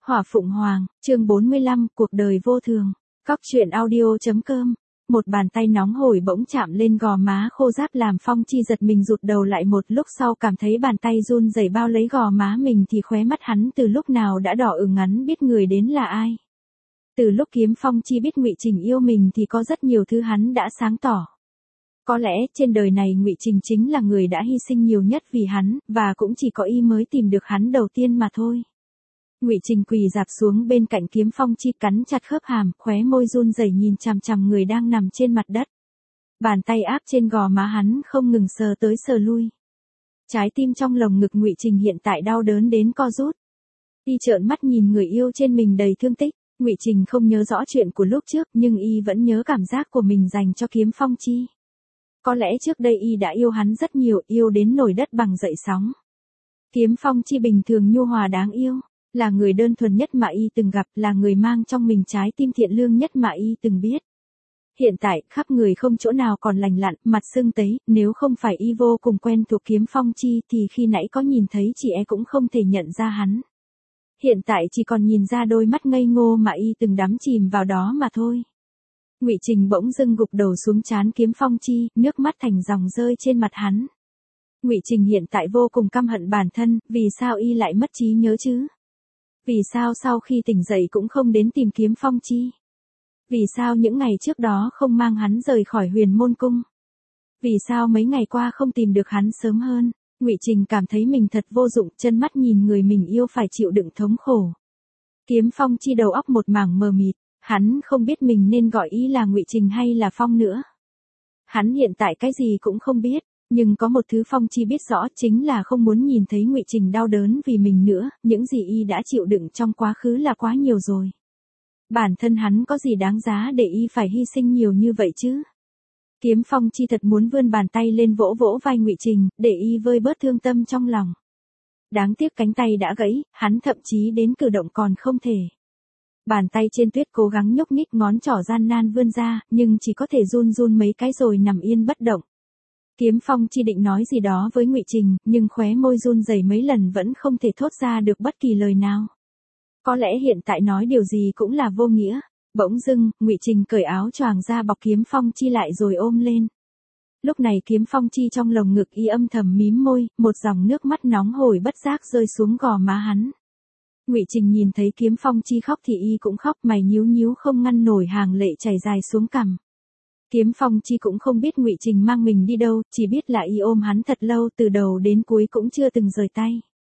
Hỏa Phụng Hoàng, chương 45, cuộc đời vô thường. Cóc truyện audio.com. Một bàn tay nóng hổi bỗng chạm lên gò má khô ráp làm Phong Chi giật mình rụt đầu lại, một lúc sau cảm thấy bàn tay run rẩy bao lấy gò má mình thì khóe mắt hắn từ lúc nào đã đỏ ửng, ngắn biết người đến là ai. Từ lúc Kiếm Phong Chi biết Ngụy Trình yêu mình thì có rất nhiều thứ hắn đã sáng tỏ. Có lẽ trên đời này Ngụy Trình chính là người đã hy sinh nhiều nhất vì hắn, và cũng chỉ có y mới tìm được hắn đầu tiên mà thôi. Ngụy Trình quỳ rạp xuống bên cạnh Kiếm Phong Chi, cắn chặt khớp hàm, khóe môi run rẩy nhìn chằm chằm người đang nằm trên mặt đất. Bàn tay áp trên gò má hắn không ngừng sờ tới sờ lui. Trái tim trong lồng ngực Ngụy Trình hiện tại đau đớn đến co rút. Y trợn mắt nhìn người yêu trên mình đầy thương tích. Ngụy Trình không nhớ rõ chuyện của lúc trước, nhưng y vẫn nhớ cảm giác của mình dành cho Kiếm Phong Chi. Có lẽ trước đây y đã yêu hắn rất nhiều, yêu đến nổi đất bằng dậy sóng. Kiếm Phong Chi bình thường nhu hòa đáng yêu, là người đơn thuần nhất mà y từng gặp, là người mang trong mình trái tim thiện lương nhất mà y từng biết. Hiện tại, khắp người không chỗ nào còn lành lặn, mặt sưng tấy, nếu không phải y vô cùng quen thuộc Kiếm Phong Chi thì khi nãy có nhìn thấy chị cũng không thể nhận ra hắn. Hiện tại chỉ còn nhìn ra đôi mắt ngây ngô mà y từng đắm chìm vào đó mà thôi. Ngụy Trình bỗng dưng gục đầu xuống trán Kiếm Phong Chi, nước mắt thành dòng rơi trên mặt hắn. Ngụy Trình hiện tại vô cùng căm hận bản thân, vì sao y lại mất trí nhớ chứ? Vì sao sau khi tỉnh dậy cũng không đến tìm Kiếm Phong Chi? Vì sao những ngày trước đó không mang hắn rời khỏi Huyền Môn Cung? Vì sao mấy ngày qua không tìm được hắn sớm hơn? Ngụy Trình cảm thấy mình thật vô dụng, chân mắt nhìn người mình yêu phải chịu đựng thống khổ. Kiếm Phong Chi đầu óc một mảng mờ mịt, hắn không biết mình nên gọi ý là Ngụy Trình hay là Phong nữa. Hắn hiện tại cái gì cũng không biết, nhưng có một thứ Phong Chi biết rõ, chính là không muốn nhìn thấy Ngụy Trình đau đớn vì mình nữa, những gì y đã chịu đựng trong quá khứ là quá nhiều rồi. Bản thân hắn có gì đáng giá để y phải hy sinh nhiều như vậy chứ? Kiếm Phong Chi thật muốn vươn bàn tay lên vỗ vỗ vai Ngụy Trình, để y vơi bớt thương tâm trong lòng. Đáng tiếc cánh tay đã gãy, hắn thậm chí đến cử động còn không thể. Bàn tay trên tuyết cố gắng nhúc nhích, ngón trỏ gian nan vươn ra, nhưng chỉ có thể run run mấy cái rồi nằm yên bất động. Kiếm Phong Chi định nói gì đó với Ngụy Trình, nhưng khóe môi run rẩy mấy lần vẫn không thể thốt ra được bất kỳ lời nào. Có lẽ hiện tại nói điều gì cũng là vô nghĩa. Bỗng dưng, Ngụy Trình cởi áo choàng ra bọc Kiếm Phong Chi lại rồi ôm lên. Lúc này Kiếm Phong Chi trong lồng ngực y âm thầm mím môi, một dòng nước mắt nóng hổi bất giác rơi xuống gò má hắn. Ngụy Trình nhìn thấy Kiếm Phong Chi khóc thì y cũng khóc, mày nhíu nhíu không ngăn nổi hàng lệ chảy dài xuống cằm. Kiếm Phong Chi cũng không biết Ngụy Trình mang mình đi đâu, chỉ biết là y ôm hắn thật lâu, từ đầu đến cuối cũng chưa từng rời tay.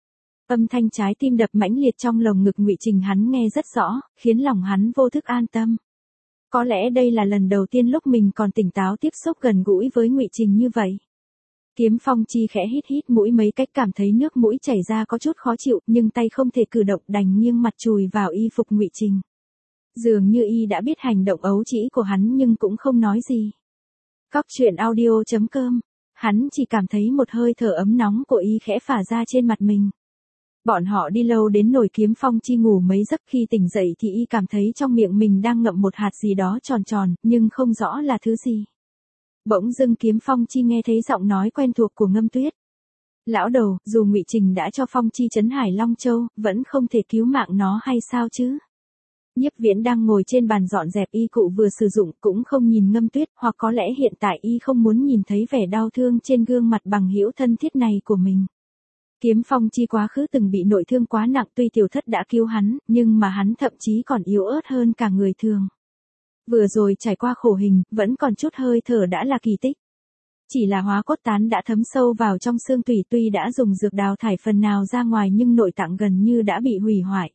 Âm thanh trái tim đập mãnh liệt trong lồng ngực Ngụy Trình hắn nghe rất rõ, khiến lòng hắn vô thức an tâm. Có lẽ đây là lần đầu tiên lúc mình còn tỉnh táo tiếp xúc gần gũi với Ngụy Trình như vậy. Kiếm Phong Chi khẽ hít hít mũi mấy cách, cảm thấy nước mũi chảy ra có chút khó chịu, nhưng tay không thể cử động, đành nghiêng mặt chùi vào y phục Ngụy Trình. Dường như y đã biết hành động ấu trĩ của hắn nhưng cũng không nói gì. Cóc truyện audio.com. Hắn chỉ cảm thấy một hơi thở ấm nóng của y khẽ phả ra trên mặt mình. Bọn họ đi lâu đến nỗi Kiếm Phong Chi ngủ mấy giấc, khi tỉnh dậy thì y cảm thấy trong miệng mình đang ngậm một hạt gì đó tròn tròn, nhưng không rõ là thứ gì. Bỗng dưng Kiếm Phong Chi nghe thấy giọng nói quen thuộc của Ngâm Tuyết. Lão đầu, dù Ngụy Trình đã cho Phong Chi trấn Hải Long Châu, vẫn không thể cứu mạng nó hay sao chứ? Nhiếp Viễn đang ngồi trên bàn dọn dẹp y cụ vừa sử dụng, cũng không nhìn Ngâm Tuyết, hoặc có lẽ hiện tại y không muốn nhìn thấy vẻ đau thương trên gương mặt bằng hữu thân thiết này của mình. Kiếm Phong Chi quá khứ từng bị nội thương quá nặng, tuy tiểu thất đã cứu hắn, nhưng mà hắn thậm chí còn yếu ớt hơn cả người thường. Vừa rồi trải qua khổ hình, vẫn còn chút hơi thở đã là kỳ tích. Chỉ là hóa cốt tán đã thấm sâu vào trong xương tủy, tuy đã dùng dược đào thải phần nào ra ngoài nhưng nội tạng gần như đã bị hủy hoại.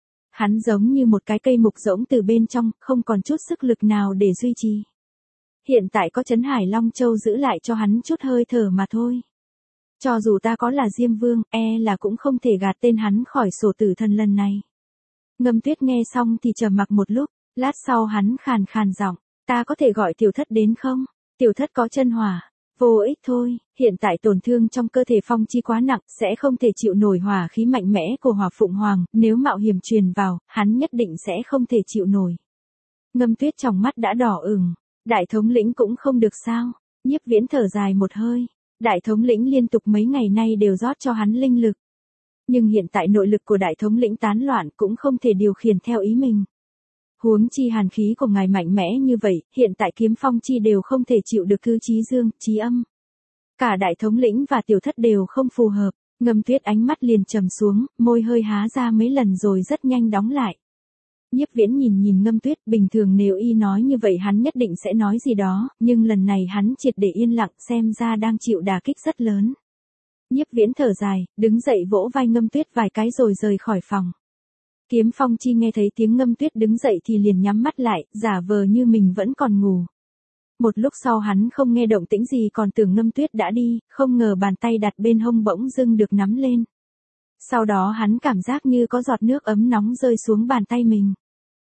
Hắn giống như một cái cây mục rỗng từ bên trong, không còn chút sức lực nào để duy trì. Hiện tại có trấn Hải Long Châu giữ lại cho hắn chút hơi thở mà thôi. Cho dù ta có là Diêm Vương, là cũng không thể gạt tên hắn khỏi sổ tử thần lần này. Ngâm Tuyết nghe xong thì trầm mặc một lúc, lát sau hắn khàn khàn giọng, ta có thể gọi tiểu thất đến không? Tiểu thất có chân hỏa. Vô ích thôi, hiện tại tổn thương trong cơ thể Phong Chi quá nặng, sẽ không thể chịu nổi hỏa khí mạnh mẽ của Hỏa Phụng Hoàng, nếu mạo hiểm truyền vào, hắn nhất định sẽ không thể chịu nổi. Ngâm Tuyết trong mắt đã đỏ ửng, đại thống lĩnh cũng không được sao? Nhiếp Viễn thở dài một hơi. Đại thống lĩnh liên tục mấy ngày nay đều rót cho hắn linh lực. Nhưng hiện tại nội lực của đại thống lĩnh tán loạn cũng không thể điều khiển theo ý mình. Huống chi hàn khí của ngài mạnh mẽ như vậy, hiện tại kiếm phong chi đều không thể chịu được thứ chí dương, chí âm. Cả đại thống lĩnh và tiểu thất đều không phù hợp. Ngâm Tuyết ánh mắt liền trầm xuống, môi hơi há ra mấy lần rồi rất nhanh đóng lại. Nhiếp Viễn nhìn Ngâm Tuyết, bình thường nếu y nói như vậy hắn nhất định sẽ nói gì đó, nhưng lần này hắn triệt để yên lặng, xem ra đang chịu đả kích rất lớn. Nhiếp Viễn thở dài, đứng dậy vỗ vai Ngâm Tuyết vài cái rồi rời khỏi phòng. Kiếm Phong Chi nghe thấy tiếng Ngâm Tuyết đứng dậy thì liền nhắm mắt lại, giả vờ như mình vẫn còn ngủ. Một lúc sau hắn không nghe động tĩnh gì còn tưởng Ngâm Tuyết đã đi, không ngờ bàn tay đặt bên hông bỗng dưng được nắm lên. Sau đó hắn cảm giác như có giọt nước ấm nóng rơi xuống bàn tay mình.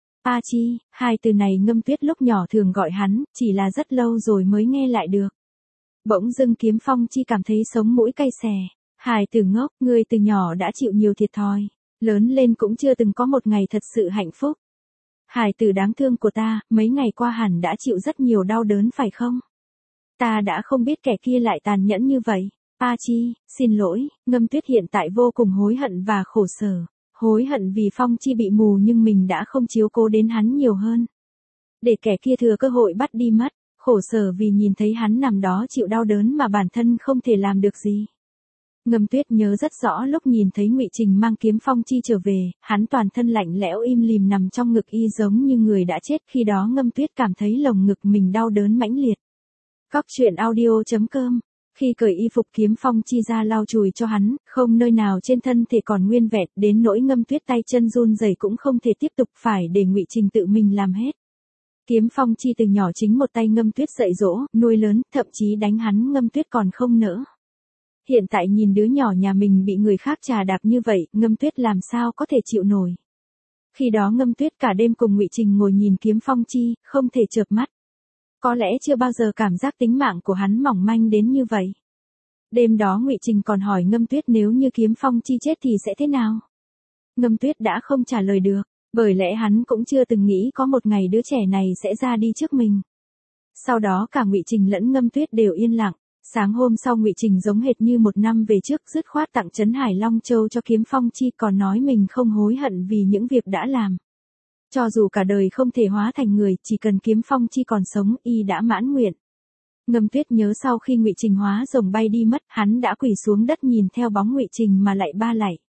A Chi, hai từ này Ngâm Tuyết lúc nhỏ thường gọi hắn, chỉ là rất lâu rồi mới nghe lại được. Bỗng dưng Kiếm Phong Chi cảm thấy sống mũi cay xè. Hài tử ngốc, ngươi từ nhỏ đã chịu nhiều thiệt thòi, lớn lên cũng chưa từng có một ngày thật sự hạnh phúc. Hài tử đáng thương của ta, mấy ngày qua hẳn đã chịu rất nhiều đau đớn phải không? Ta đã không biết kẻ kia lại tàn nhẫn như vậy. A Chi, xin lỗi, Ngâm Tuyết hiện tại vô cùng hối hận và khổ sở. Hối hận vì Phong Chi bị mù nhưng mình đã không chiếu cố đến hắn nhiều hơn. Để kẻ kia thừa cơ hội bắt đi mất, khổ sở vì nhìn thấy hắn nằm đó chịu đau đớn mà bản thân không thể làm được gì. Ngâm Tuyết nhớ rất rõ lúc nhìn thấy Ngụy Trình mang Kiếm Phong Chi trở về, hắn toàn thân lạnh lẽo im lìm nằm trong ngực y giống như người đã chết, khi đó Ngâm Tuyết cảm thấy lồng ngực mình đau đớn mãnh liệt. Góc truyện audio.com. Khi cởi y phục Kiếm Phong Chi ra lau chùi cho hắn, không nơi nào trên thân thể còn nguyên vẹn, đến nỗi Ngâm Tuyết tay chân run rẩy cũng không thể tiếp tục, phải để Ngụy Trình tự mình làm hết. Kiếm Phong Chi từ nhỏ chính một tay Ngâm Tuyết dạy dỗ, nuôi lớn, thậm chí đánh hắn Ngâm Tuyết còn không nỡ. Hiện tại nhìn đứa nhỏ nhà mình bị người khác trà đạp như vậy, Ngâm Tuyết làm sao có thể chịu nổi. Khi đó Ngâm Tuyết cả đêm cùng Ngụy Trình ngồi nhìn Kiếm Phong Chi, không thể chợp mắt. Có lẽ chưa bao giờ cảm giác tính mạng của hắn mỏng manh đến như vậy. Đêm đó Ngụy Trình còn hỏi Ngâm Tuyết nếu như Kiếm Phong Chi chết thì sẽ thế nào. Ngâm Tuyết đã không trả lời được, bởi lẽ hắn cũng chưa từng nghĩ có một ngày đứa trẻ này sẽ ra đi trước mình. Sau đó cả Ngụy Trình lẫn Ngâm Tuyết đều yên lặng. Sáng hôm sau Ngụy Trình giống hệt như một năm về trước, dứt khoát tặng trấn Hải Long Châu cho Kiếm Phong Chi, còn nói mình không hối hận vì những việc đã làm. Cho dù cả đời không thể hóa thành người, chỉ cần Kiếm Phong Chi còn sống, y đã mãn nguyện. Ngâm Tuyết nhớ sau khi Ngụy Trình hóa rồng bay đi mất, hắn đã quỳ xuống đất nhìn theo bóng Ngụy Trình mà lạy ba lạy.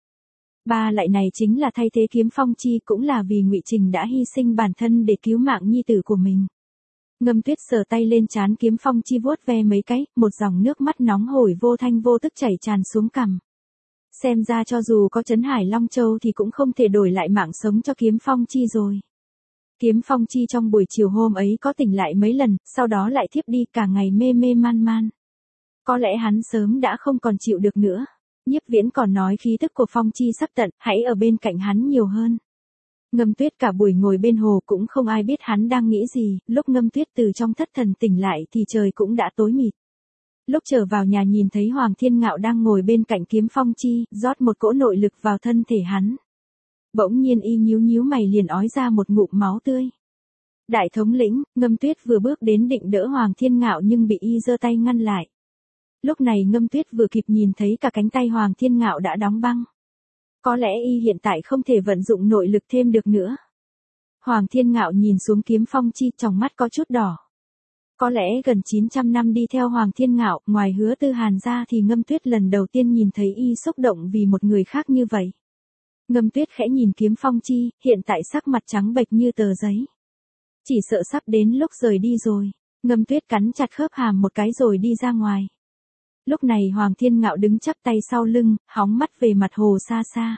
Ba lạy này chính là thay thế Kiếm Phong Chi, cũng là vì Ngụy Trình đã hy sinh bản thân để cứu mạng nhi tử của mình. Ngâm Tuyết sờ tay lên trán Kiếm Phong Chi vuốt ve mấy cái, một dòng nước mắt nóng hổi vô thanh vô tức chảy tràn xuống cằm. Xem ra cho dù có trấn Hải Long Châu thì cũng không thể đổi lại mạng sống cho Kiếm Phong Chi rồi. Kiếm Phong Chi trong buổi chiều hôm ấy có tỉnh lại mấy lần, sau đó lại thiếp đi, cả ngày mê mê man man. Có lẽ hắn sớm đã không còn chịu được nữa. Nhiếp Viễn còn nói khí tức của Phong Chi sắp tận, hãy ở bên cạnh hắn nhiều hơn. Ngâm Tuyết cả buổi ngồi bên hồ cũng không ai biết hắn đang nghĩ gì, lúc Ngâm Tuyết từ trong thất thần tỉnh lại thì trời cũng đã tối mịt. Lúc trở vào nhà nhìn thấy Hoàng Thiên Ngạo đang ngồi bên cạnh Kiếm Phong Chi, rót một cỗ nội lực vào thân thể hắn. Bỗng nhiên y nhíu nhíu mày liền ói ra một ngụm máu tươi. Đại thống lĩnh, Ngâm Tuyết vừa bước đến định đỡ Hoàng Thiên Ngạo nhưng bị y giơ tay ngăn lại. Lúc này Ngâm Tuyết vừa kịp nhìn thấy cả cánh tay Hoàng Thiên Ngạo đã đóng băng. Có lẽ y hiện tại không thể vận dụng nội lực thêm được nữa. Hoàng Thiên Ngạo nhìn xuống Kiếm Phong Chi, trong mắt có chút đỏ. Có lẽ gần 900 năm đi theo Hoàng Thiên Ngạo, ngoài Hứa Tư Hàn ra thì Ngâm Tuyết lần đầu tiên nhìn thấy y xúc động vì một người khác như vậy. Ngâm Tuyết khẽ nhìn Kiếm Phong Chi, hiện tại sắc mặt trắng bệch như tờ giấy. Chỉ sợ sắp đến lúc rời đi rồi. Ngâm Tuyết cắn chặt khớp hàm một cái rồi đi ra ngoài. Lúc này Hoàng Thiên Ngạo đứng chắp tay sau lưng, hóng mắt về mặt hồ xa xa.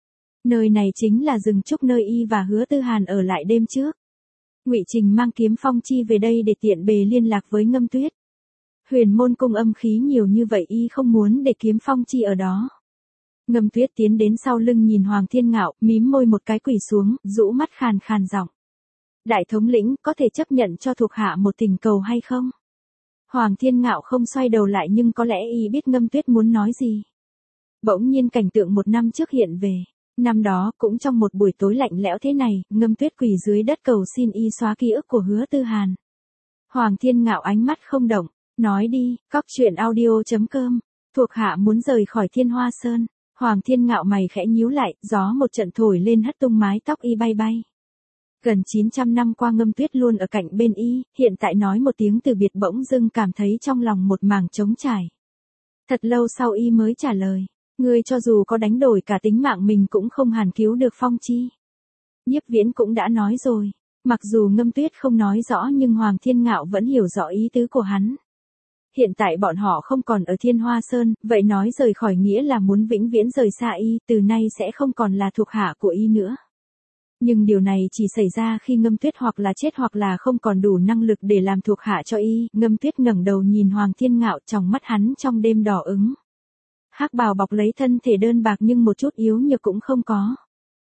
Nơi này chính là rừng trúc nơi y và Hứa Tư Hàn ở lại đêm trước. Ngụy Trình mang Kiếm Phong Chi về đây để tiện bề liên lạc với Ngâm Tuyết. Huyền môn cung âm khí nhiều như vậy y không muốn để Kiếm Phong Chi ở đó. Ngâm Tuyết tiến đến sau lưng nhìn Hoàng Thiên Ngạo, mím môi một cái quỳ xuống, rũ mắt khàn khàn giọng. Đại thống lĩnh, có thể chấp nhận cho thuộc hạ một tình cầu hay không? Hoàng Thiên Ngạo không xoay đầu lại nhưng có lẽ y biết Ngâm Tuyết muốn nói gì. Bỗng nhiên cảnh tượng một năm trước hiện về. Năm đó, cũng trong một buổi tối lạnh lẽo thế này, Ngâm Tuyết quỳ dưới đất cầu xin y xóa ký ức của Hứa Tư Hàn. Hoàng Thiên Ngạo ánh mắt không động, nói đi, góc truyện audio.com, thuộc hạ muốn rời khỏi Thiên Hoa Sơn. Hoàng Thiên Ngạo mày khẽ nhíu lại, gió một trận thổi lên hất tung mái tóc y bay bay. Gần 900 năm qua Ngâm Tuyết luôn ở cạnh bên y, hiện tại nói một tiếng từ biệt bỗng dưng cảm thấy trong lòng một mảng trống trải. Thật lâu sau y mới trả lời, ngươi cho dù có đánh đổi cả tính mạng mình cũng không hàn cứu được Phong Chi. Nhiếp Viễn cũng đã nói rồi, mặc dù Ngâm Tuyết không nói rõ nhưng Hoàng Thiên Ngạo vẫn hiểu rõ ý tứ của hắn. Hiện tại bọn họ không còn ở Thiên Hoa Sơn, vậy nói rời khỏi nghĩa là muốn vĩnh viễn rời xa y, từ nay sẽ không còn là thuộc hạ của y nữa. Nhưng điều này chỉ xảy ra khi Ngâm Tuyết hoặc là chết hoặc là không còn đủ năng lực để làm thuộc hạ cho y. Ngâm Tuyết ngẩng đầu nhìn Hoàng Thiên Ngạo, trong mắt hắn trong đêm đỏ ứng. Hắc bào bọc lấy thân thể đơn bạc nhưng một chút yếu nhược cũng không có.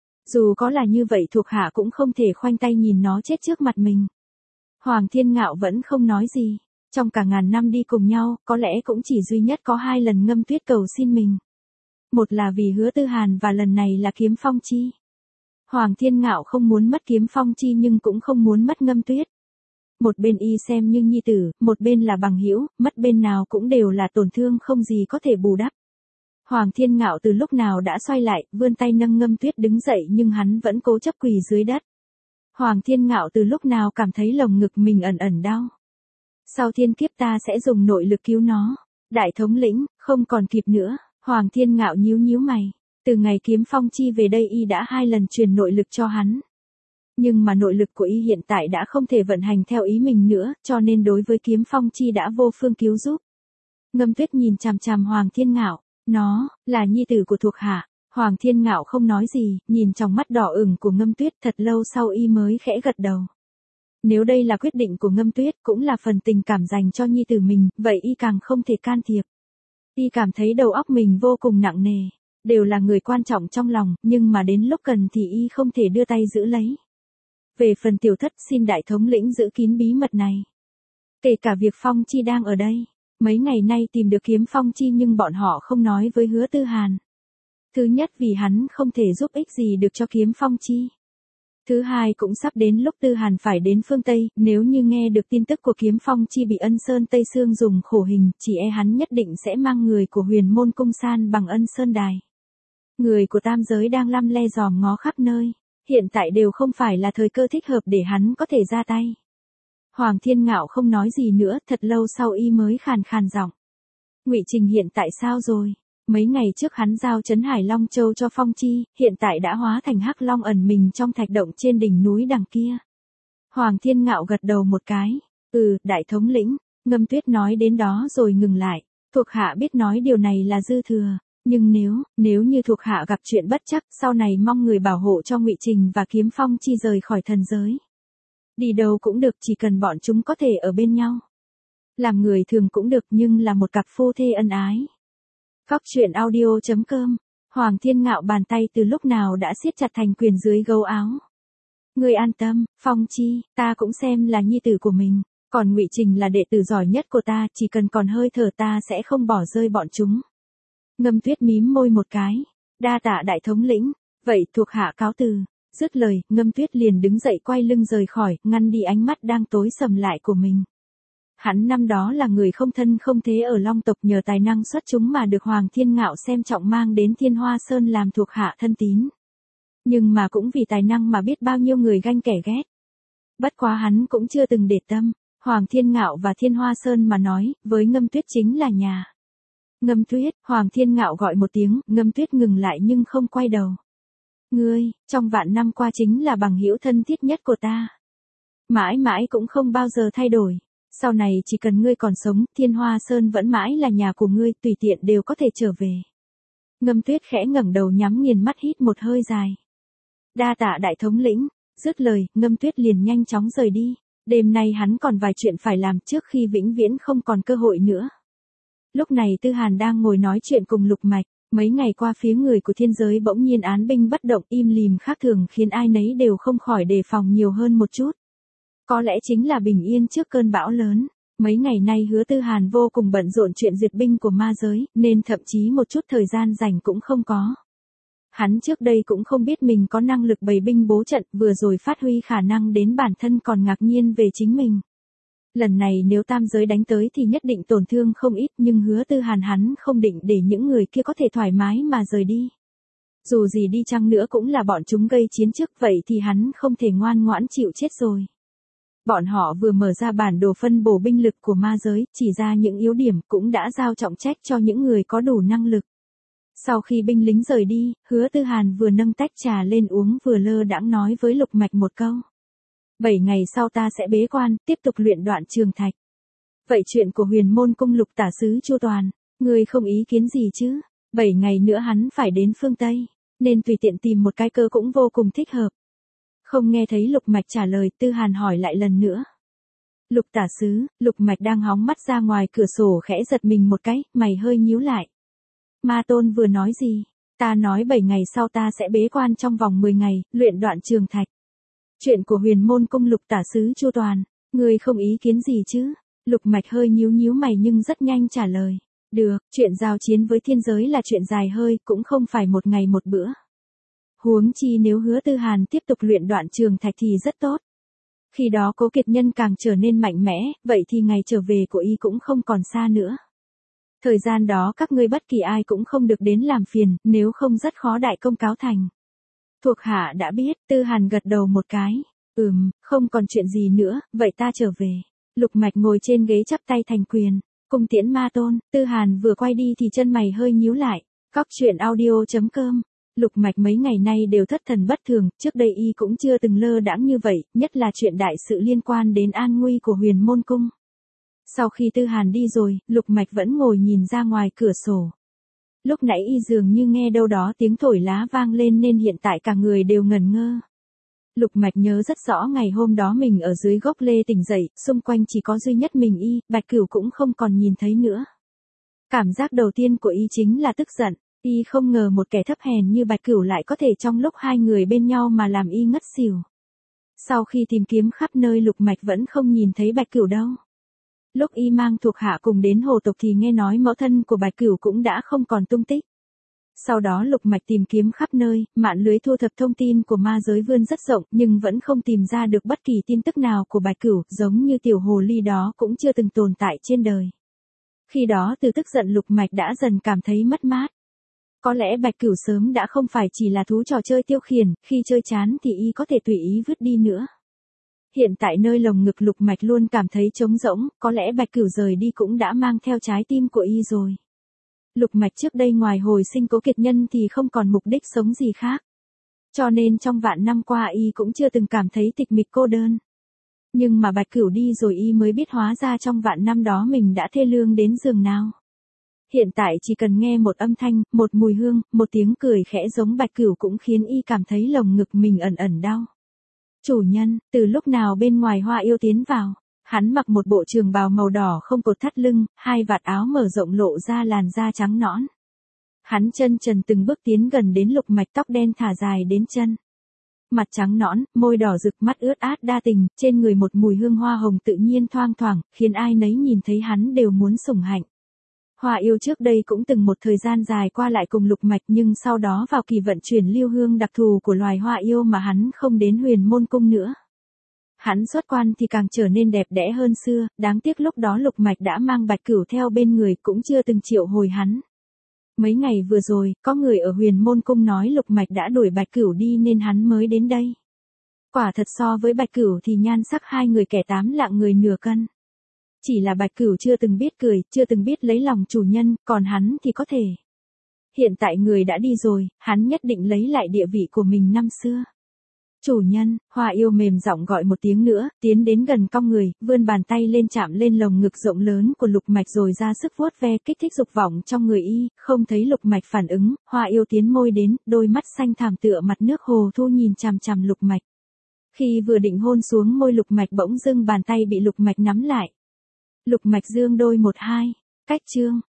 Dù có là như vậy thuộc hạ cũng không thể khoanh tay nhìn nó chết trước mặt mình. Hoàng Thiên Ngạo vẫn không nói gì. Trong cả ngàn năm đi cùng nhau, có lẽ cũng chỉ duy nhất có 2 lần Ngâm Tuyết cầu xin mình. Một là vì Hứa Tư Hàn và lần này là kiếm Phong Chi. Hoàng Thiên Ngạo không muốn mất kiếm Phong Chi nhưng cũng không muốn mất Ngâm Tuyết. Một bên y xem như nhi tử, một bên là bằng hữu, mất bên nào cũng đều là tổn thương không gì có thể bù đắp. Hoàng Thiên Ngạo từ lúc nào đã xoay lại, vươn tay nâng Ngâm Tuyết đứng dậy nhưng hắn vẫn cố chấp quỳ dưới đất. Hoàng Thiên Ngạo từ lúc nào cảm thấy lồng ngực mình ẩn ẩn đau. Sau thiên kiếp ta sẽ dùng nội lực cứu nó. Đại thống lĩnh, không còn kịp nữa. Hoàng Thiên Ngạo nhíu nhíu mày. Từ ngày kiếm Phong Chi về đây y đã 2 lần truyền nội lực cho hắn. Nhưng mà nội lực của y hiện tại đã không thể vận hành theo ý mình nữa, cho nên đối với kiếm Phong Chi đã vô phương cứu giúp. Ngâm Tuyết nhìn chằm chằm Hoàng Thiên Ngạo. Nó, là nhi tử của thuộc hạ. Hoàng Thiên Ngạo không nói gì, nhìn trong mắt đỏ ửng của Ngâm Tuyết thật lâu sau y mới khẽ gật đầu. Nếu đây là quyết định của Ngâm Tuyết cũng là phần tình cảm dành cho nhi tử mình, vậy y càng không thể can thiệp. Y cảm thấy đầu óc mình vô cùng nặng nề, đều là người quan trọng trong lòng, nhưng mà đến lúc cần thì y không thể đưa tay giữ lấy. Về phần Tiểu Thất xin đại thống lĩnh giữ kín bí mật này. Kể cả việc Phong Chi đang ở đây, mấy ngày nay tìm được kiếm Phong Chi nhưng bọn họ không nói với Hứa Tư Hàn. Thứ nhất vì hắn không thể giúp ích gì được cho kiếm Phong Chi. Thứ hai cũng sắp đến lúc Tư Hàn phải đến phương Tây, nếu như nghe được tin tức của kiếm Phong Chi bị Ân Sơn Tây Sương dùng khổ hình, chỉ e hắn nhất định sẽ mang người của Huyền Môn Cung san bằng Ân Sơn Đài. Người của tam giới đang lăm le dòm ngó khắp nơi, hiện tại đều không phải là thời cơ thích hợp để hắn có thể ra tay. Hoàng Thiên Ngạo không nói gì nữa, thật lâu sau y mới khàn khàn giọng. Ngụy Trình hiện tại sao rồi? Mấy ngày trước hắn giao trấn Hải Long Châu cho Phong Chi, hiện tại đã hóa thành Hắc Long ẩn mình trong thạch động trên đỉnh núi đằng kia. Hoàng Thiên Ngạo gật đầu một cái. Đại thống lĩnh. Ngâm Tuyết nói đến đó rồi ngừng lại. Thuộc hạ biết nói điều này là dư thừa. Nhưng nếu như thuộc hạ gặp chuyện bất trắc, sau này mong người bảo hộ cho Ngụy Trình và kiếm Phong Chi rời khỏi thần giới. Đi đâu cũng được, chỉ cần bọn chúng có thể ở bên nhau. Làm người thường cũng được nhưng là một cặp phu thê ân ái. Cóc truyện audio.com. Hoàng Thiên Ngạo bàn tay từ lúc nào đã siết chặt thành quyền dưới gấu áo. Ngươi an tâm, Phong Chi, ta cũng xem là nhi tử của mình. Còn Ngụy Trình là đệ tử giỏi nhất của ta, chỉ cần còn hơi thở ta sẽ không bỏ rơi bọn chúng. Ngâm Tuyết mím môi một cái. Đa tạ đại thống lĩnh. Vậy thuộc hạ cáo từ. Dứt lời, Ngâm Tuyết liền đứng dậy quay lưng rời khỏi, ngăn đi ánh mắt đang tối sầm lại của mình. Hắn năm đó là người không thân không thế ở Long tộc, nhờ tài năng xuất chúng mà được Hoàng Thiên Ngạo xem trọng mang đến Thiên Hoa Sơn làm thuộc hạ thân tín. Nhưng mà cũng vì tài năng mà biết bao nhiêu người ganh kẻ ghét. Bất quá hắn cũng chưa từng để tâm, Hoàng Thiên Ngạo và Thiên Hoa Sơn mà nói, với Ngâm Tuyết chính là nhà. Ngâm Tuyết, Hoàng Thiên Ngạo gọi một tiếng, Ngâm Tuyết ngừng lại nhưng không quay đầu. Ngươi, trong vạn năm qua chính là bằng hữu thân thiết nhất của ta. Mãi mãi cũng không bao giờ thay đổi. Sau này chỉ cần ngươi còn sống, Thiên Hoa Sơn vẫn mãi là nhà của ngươi, tùy tiện đều có thể trở về. Ngâm Tuyết khẽ ngẩng đầu nhắm nghiền mắt hít một hơi dài. Đa tạ đại thống lĩnh. Dứt lời, Ngâm Tuyết liền nhanh chóng rời đi. Đêm nay hắn còn vài chuyện phải làm trước khi vĩnh viễn không còn cơ hội nữa. Lúc này Tư Hàn đang ngồi nói chuyện cùng Lục Mạch. Mấy ngày qua phía người của thiên giới bỗng nhiên án binh bất động, im lìm khác thường khiến ai nấy đều không khỏi đề phòng nhiều hơn một chút. Có lẽ chính là bình yên trước cơn bão lớn. Mấy ngày nay Hứa Tư Hàn vô cùng bận rộn chuyện duyệt binh của ma giới, nên thậm chí một chút thời gian rảnh cũng không có. Hắn trước đây cũng không biết mình có năng lực bày binh bố trận, vừa rồi phát huy khả năng đến bản thân còn ngạc nhiên về chính mình. Lần này nếu tam giới đánh tới thì nhất định tổn thương không ít, nhưng Hứa Tư Hàn hắn không định để những người kia có thể thoải mái mà rời đi. Dù gì đi chăng nữa cũng là bọn chúng gây chiến trước, vậy thì hắn không thể ngoan ngoãn chịu chết rồi. Bọn họ vừa mở ra bản đồ phân bổ binh lực của ma giới, chỉ ra những yếu điểm, cũng đã giao trọng trách cho những người có đủ năng lực. Sau khi binh lính rời đi, Hứa Tư Hàn vừa nâng tách trà lên uống vừa lơ đãng nói với Lục Mạch một câu. 7 ngày sau ta sẽ bế quan, tiếp tục luyện Đoạn Trường Thạch. Vậy chuyện của Huyền Môn Cung Lục tả sứ Chu Toàn, ngươi không ý kiến gì chứ? 7 ngày nữa hắn phải đến phương Tây, nên tùy tiện tìm một cái cơ cũng vô cùng thích hợp. Không nghe thấy Lục Mạch trả lời, Tư Hàn hỏi lại lần nữa. Lục tả sứ, Lục Mạch đang hóng mắt ra ngoài cửa sổ khẽ giật mình một cái, mày hơi nhíu lại. Ma Tôn vừa nói gì? Ta nói 7 ngày sau ta sẽ bế quan trong vòng 10 ngày, luyện Đoạn Trường Thạch. Chuyện của Huyền Môn Cung Lục tả sứ Chu Toàn, ngươi không ý kiến gì chứ? Lục Mạch hơi nhíu mày nhưng rất nhanh trả lời. Được, chuyện giao chiến với thiên giới là chuyện dài hơi, cũng không phải một ngày một bữa. Huống chi nếu Hứa Tư Hàn tiếp tục luyện Đoạn Trường Thạch thì rất tốt. Khi đó Cố Kiệt Nhân càng trở nên mạnh mẽ, vậy thì ngày trở về của y cũng không còn xa nữa. Thời gian đó các ngươi bất kỳ ai cũng không được đến làm phiền, nếu không rất khó đại công cáo thành. Thuộc hạ đã biết, Tư Hàn gật đầu một cái. Không còn chuyện gì nữa, vậy ta trở về. Lục Mạch ngồi trên ghế chắp tay thành quyền. Cung tiễn Ma Tôn. Tư Hàn vừa quay đi thì chân mày hơi nhíu lại. Cóc truyện audio.com. Lục Mạch mấy ngày nay đều thất thần bất thường, trước đây y cũng chưa từng lơ đãng như vậy, nhất là chuyện đại sự liên quan đến an nguy của Huyền Môn Cung. Sau khi Tư Hàn đi rồi, Lục Mạch vẫn ngồi nhìn ra ngoài cửa sổ. Lúc nãy y dường như nghe đâu đó tiếng thổi lá vang lên nên hiện tại cả người đều ngẩn ngơ. Lục Mạch nhớ rất rõ ngày hôm đó mình ở dưới gốc lê tỉnh dậy, xung quanh chỉ có duy nhất mình y, Bạch Cửu cũng không còn nhìn thấy nữa. Cảm giác đầu tiên của y chính là tức giận, y không ngờ một kẻ thấp hèn như Bạch Cửu lại có thể trong lúc hai người bên nhau mà làm y ngất xỉu. Sau khi tìm kiếm khắp nơi Lục Mạch vẫn không nhìn thấy Bạch Cửu đâu. Lúc y mang thuộc hạ cùng đến hồ tộc thì nghe nói mẫu thân của Bạch Cửu cũng đã không còn tung tích. Sau đó Lục Mạch tìm kiếm khắp nơi, mạng lưới thu thập thông tin của ma giới vươn rất rộng nhưng vẫn không tìm ra được bất kỳ tin tức nào của Bạch Cửu, giống như tiểu hồ ly đó cũng chưa từng tồn tại trên đời. Khi đó từ tức giận Lục Mạch đã dần cảm thấy mất mát. Có lẽ Bạch Cửu sớm đã không phải chỉ là thú trò chơi tiêu khiển, khi chơi chán thì y có thể tùy ý vứt đi nữa. Hiện tại nơi lồng ngực Lục Mạch luôn cảm thấy trống rỗng, có lẽ Bạch Cửu rời đi cũng đã mang theo trái tim của y rồi. Lục Mạch trước đây ngoài hồi sinh Cố Kiệt Nhân thì không còn mục đích sống gì khác. Cho nên trong vạn năm qua y cũng chưa từng cảm thấy tịch mịch cô đơn. Nhưng mà Bạch Cửu đi rồi y mới biết hóa ra trong vạn năm đó mình đã thê lương đến giường nào. Hiện tại chỉ cần nghe một âm thanh, một mùi hương, một tiếng cười khẽ giống Bạch Cửu cũng khiến y cảm thấy lồng ngực mình ẩn ẩn đau. Chủ nhân, từ lúc nào bên ngoài Hoa Yêu tiến vào, hắn mặc một bộ trường bào màu đỏ không cột thắt lưng, hai vạt áo mở rộng lộ ra làn da trắng nõn. Hắn chân trần từng bước tiến gần đến Lục Mạch, tóc đen thả dài đến chân. Mặt trắng nõn, môi đỏ rực, mắt ướt át đa tình, trên người một mùi hương hoa hồng tự nhiên thoang thoảng, khiến ai nấy nhìn thấy hắn đều muốn sủng hạnh. Hoa Yêu trước đây cũng từng một thời gian dài qua lại cùng Lục Mạch nhưng sau đó vào kỳ vận chuyển lưu hương đặc thù của loài Hoa Yêu mà hắn không đến Huyền Môn Cung nữa. Hắn xuất quan thì càng trở nên đẹp đẽ hơn xưa, đáng tiếc lúc đó Lục Mạch đã mang Bạch Cửu theo bên người cũng chưa từng triệu hồi hắn. Mấy ngày vừa rồi, có người ở Huyền Môn Cung nói Lục Mạch đã đuổi Bạch Cửu đi nên hắn mới đến đây. Quả thật so với Bạch Cửu thì nhan sắc hai người kẻ tám lạng người nửa cân. Chỉ là Bạch Cửu chưa từng biết cười, chưa từng biết lấy lòng chủ nhân, còn hắn thì có thể. Hiện tại người đã đi rồi, hắn nhất định lấy lại địa vị của mình năm xưa. Chủ nhân, Hoa Yêu mềm giọng gọi một tiếng nữa, tiến đến gần cong người, vươn bàn tay lên chạm lên lồng ngực rộng lớn của Lục Mạch rồi ra sức vuốt ve kích thích dục vọng trong người y, không thấy Lục Mạch phản ứng, Hoa Yêu tiến môi đến, đôi mắt xanh thẳm tựa mặt nước hồ thu nhìn chằm chằm Lục Mạch. Khi vừa định hôn xuống môi Lục Mạch bỗng dưng bàn tay bị Lục Mạch nắm lại. Lục Mạch dương đôi một hai, cách chương.